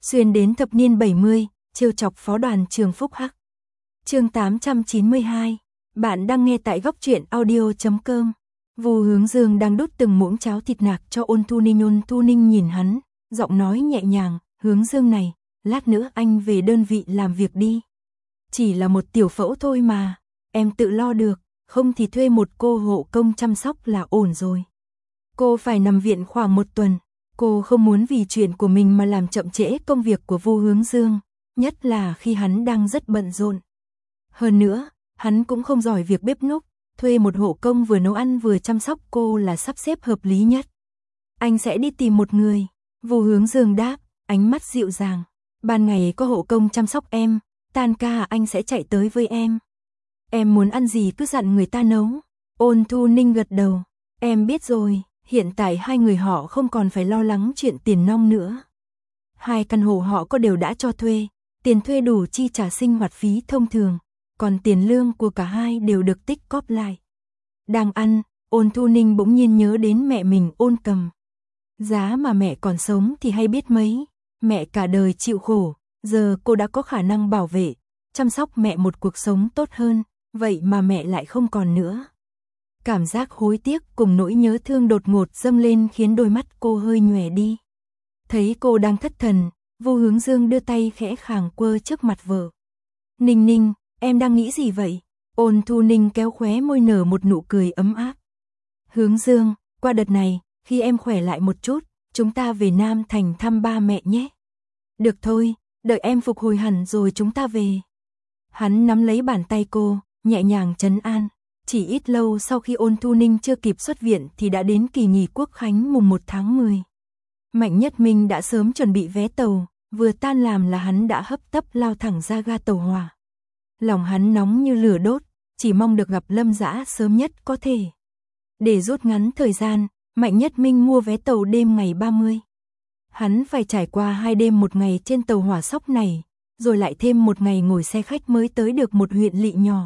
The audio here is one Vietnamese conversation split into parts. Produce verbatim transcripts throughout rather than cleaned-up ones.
xuyên đến thập niên bảy mươi, trêu chọc phó đoàn trường Phúc Hắc. Chương tám trăm chín mươi hai, bạn đang nghe tại góc truyện audio chấm com. Vu Hướng Dương đang đút từng muỗng cháo thịt nạc cho Ôn Thu Ninh. Ôn Thu Ninh nhìn hắn, giọng nói nhẹ nhàng, Hướng Dương này, lát nữa anh về đơn vị làm việc đi. Chỉ là một tiểu phẫu thôi mà, em tự lo được, không thì thuê một cô hộ công chăm sóc là ổn rồi. Cô phải nằm viện khoảng một tuần, cô không muốn vì chuyện của mình mà làm chậm trễ công việc của Vu Hướng Dương, nhất là khi hắn đang rất bận rộn. Hơn nữa, hắn cũng không giỏi việc bếp núc, thuê một hộ công vừa nấu ăn vừa chăm sóc cô là sắp xếp hợp lý nhất. Anh sẽ đi tìm một người, Vu Hướng Dương đáp, ánh mắt dịu dàng. Ban ngày có hộ công chăm sóc em, tan ca anh sẽ chạy tới với em. Em muốn ăn gì cứ dặn người ta nấu. Ôn Thu Ninh gật đầu, em biết rồi, hiện tại hai người họ không còn phải lo lắng chuyện tiền nong nữa. Hai căn hộ họ có đều đã cho thuê, tiền thuê đủ chi trả sinh hoạt phí thông thường, còn tiền lương của cả hai đều được tích cóp lại. Đang ăn, Ôn Thu Ninh bỗng nhiên nhớ đến mẹ mình Ôn Cầm. Giá mà mẹ còn sống thì hay biết mấy, mẹ cả đời chịu khổ, giờ cô đã có khả năng bảo vệ, chăm sóc mẹ một cuộc sống tốt hơn, vậy mà mẹ lại không còn nữa. Cảm giác hối tiếc cùng nỗi nhớ thương đột ngột dâng lên khiến đôi mắt cô hơi nhòe đi. Thấy cô đang thất thần, Vu Hướng Dương đưa tay khẽ khàng quơ trước mặt vợ. Ninh Ninh, em đang nghĩ gì vậy? Ôn Thu Ninh kéo khóe môi nở một nụ cười ấm áp. Hướng Dương, qua đợt này, khi em khỏe lại một chút, chúng ta về Nam Thành thăm ba mẹ nhé. Được thôi, đợi em phục hồi hẳn rồi chúng ta về. Hắn nắm lấy bàn tay cô, nhẹ nhàng trấn an. Chỉ ít lâu sau khi Ôn Thu Ninh chưa kịp xuất viện thì đã đến kỳ nghỉ Quốc khánh mùng một tháng mười. Mạnh Nhất Minh đã sớm chuẩn bị vé tàu, vừa tan làm là hắn đã hấp tấp lao thẳng ra ga tàu hỏa. Lòng hắn nóng như lửa đốt, chỉ mong được gặp Lâm Dã sớm nhất có thể. Để rút ngắn thời gian, Mạnh Nhất Minh mua vé tàu đêm ngày ba mươi. Hắn phải trải qua hai đêm một ngày trên tàu hỏa Sóc này, rồi lại thêm một ngày ngồi xe khách mới tới được một huyện lỵ nhỏ.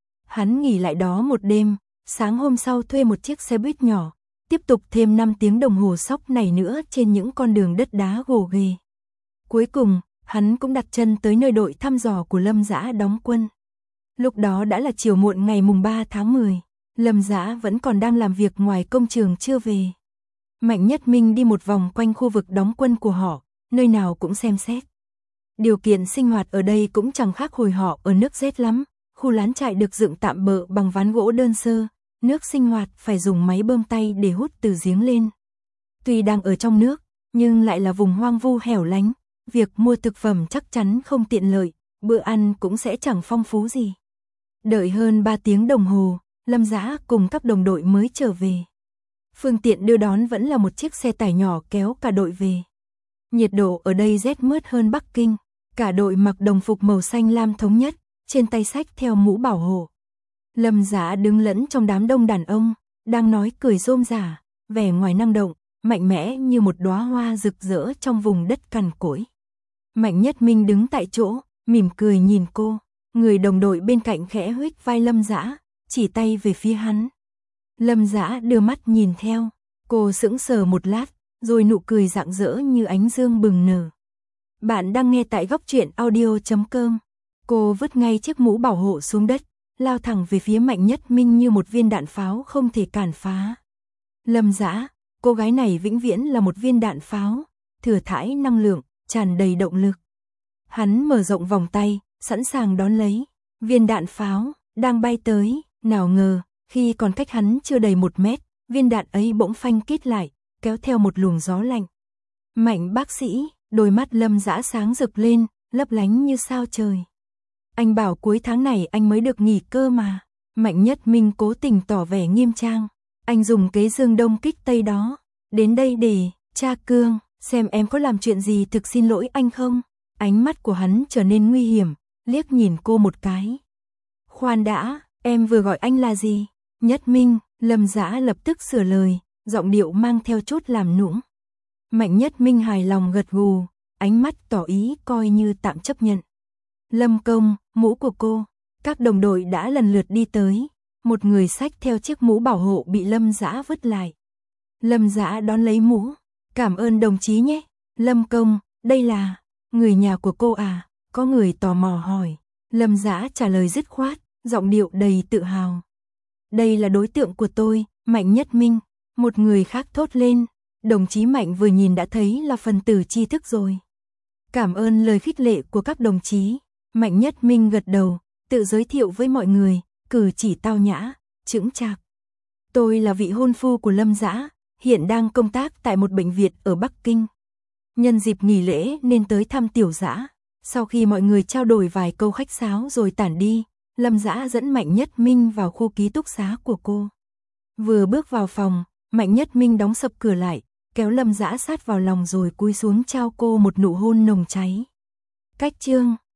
Hắn nghỉ lại đó một đêm, sáng hôm sau thuê một chiếc xe buýt nhỏ, tiếp tục thêm năm tiếng đồng hồ Sóc này nữa trên những con đường đất đá gồ ghề. Cuối cùng, hắn cũng đặt chân tới nơi đội thăm dò của Lâm Dã đóng quân. Lúc đó đã là chiều muộn ngày mùng ba tháng mười, Lâm Dã vẫn còn đang làm việc ngoài công trường chưa về. Mạnh Nhất Minh đi một vòng quanh khu vực đóng quân của họ, nơi nào cũng xem xét. Điều kiện sinh hoạt ở đây cũng chẳng khác hồi họ ở nước rét lắm, khu lán trại được dựng tạm bợ bằng ván gỗ đơn sơ, nước sinh hoạt phải dùng máy bơm tay để hút từ giếng lên. Tuy đang ở trong nước, nhưng lại là vùng hoang vu hẻo lánh, việc mua thực phẩm chắc chắn không tiện lợi, bữa ăn cũng sẽ chẳng phong phú gì. Đợi hơn ba tiếng đồng hồ, Lâm Dã cùng các đồng đội mới trở về. Phương tiện đưa đón vẫn là một chiếc xe tải nhỏ kéo cả đội về. Nhiệt độ ở đây rét mướt hơn Bắc Kinh, cả đội mặc đồng phục màu xanh lam thống nhất, trên tay xách theo mũ bảo hộ. Lâm Dã đứng lẫn trong đám đông đàn ông, đang nói cười rôm rả, vẻ ngoài năng động, mạnh mẽ như một đóa hoa rực rỡ trong vùng đất cằn cỗi. Mạnh Nhất Minh đứng tại chỗ, mỉm cười nhìn cô, người đồng đội bên cạnh khẽ huých vai Lâm Dã, chỉ tay về phía hắn. Lâm Dã đưa mắt nhìn theo, cô sững sờ một lát, rồi nụ cười rạng rỡ như ánh dương bừng nở. Bạn đang nghe tại góc truyện audio chấm com. Cô vứt ngay chiếc mũ bảo hộ xuống đất, lao thẳng về phía Mạnh Nhất Minh như một viên đạn pháo không thể cản phá. Lâm Dã, cô gái này vĩnh viễn là một viên đạn pháo, thừa thãi năng lượng, tràn đầy động lực. Hắn mở rộng vòng tay, sẵn sàng đón lấy. Viên đạn pháo đang bay tới, nào ngờ, khi còn cách hắn chưa đầy một mét, viên đạn ấy bỗng phanh kít lại, kéo theo một luồng gió lạnh. Mạnh bác sĩ, đôi mắt Lâm Dã sáng rực lên, lấp lánh như sao trời. Anh bảo cuối tháng này anh mới được nghỉ cơ mà. Mạnh Nhất Minh cố tình tỏ vẻ nghiêm trang. Anh dùng kế dương đông kích tây đó, đến đây để tra cương, xem em có làm chuyện gì thực xin lỗi anh không. Ánh mắt của hắn trở nên nguy hiểm, liếc nhìn cô một cái. Khoan đã, em vừa gọi anh là gì? Nhất Minh. Lâm Dã lập tức sửa lời, giọng điệu mang theo chút làm nũng. Mạnh Nhất Minh hài lòng gật gù, ánh mắt tỏ ý coi như tạm chấp nhận. Lâm công, mũ của cô. Các đồng đội đã lần lượt đi tới, một người xách theo chiếc mũ bảo hộ bị Lâm Dã vứt lại. Lâm Dã đón lấy mũ, cảm ơn đồng chí nhé. Lâm công, đây là... Người nhà của cô à? Có người tò mò hỏi. Lâm Dã trả lời dứt khoát, giọng điệu đầy tự hào. Đây là đối tượng của tôi, Mạnh Nhất Minh. Một người khác thốt lên. Đồng chí Mạnh vừa nhìn đã thấy là phần tử tri thức rồi. Cảm ơn lời khích lệ của các đồng chí. Mạnh Nhất Minh gật đầu, tự giới thiệu với mọi người, cử chỉ tao nhã, chững chạc. Tôi là vị hôn phu của Lâm Dã, hiện đang công tác tại một bệnh viện ở Bắc Kinh. Nhân dịp nghỉ lễ nên tới thăm Tiểu Dã. Sau khi mọi người trao đổi vài câu khách sáo rồi tản đi, Lâm Dã dẫn Mạnh Nhất Minh vào khu ký túc xá của cô. Vừa bước vào phòng, Mạnh Nhất Minh đóng sập cửa lại, kéo Lâm Dã sát vào lòng rồi cúi xuống trao cô một nụ hôn nồng cháy. Cách chương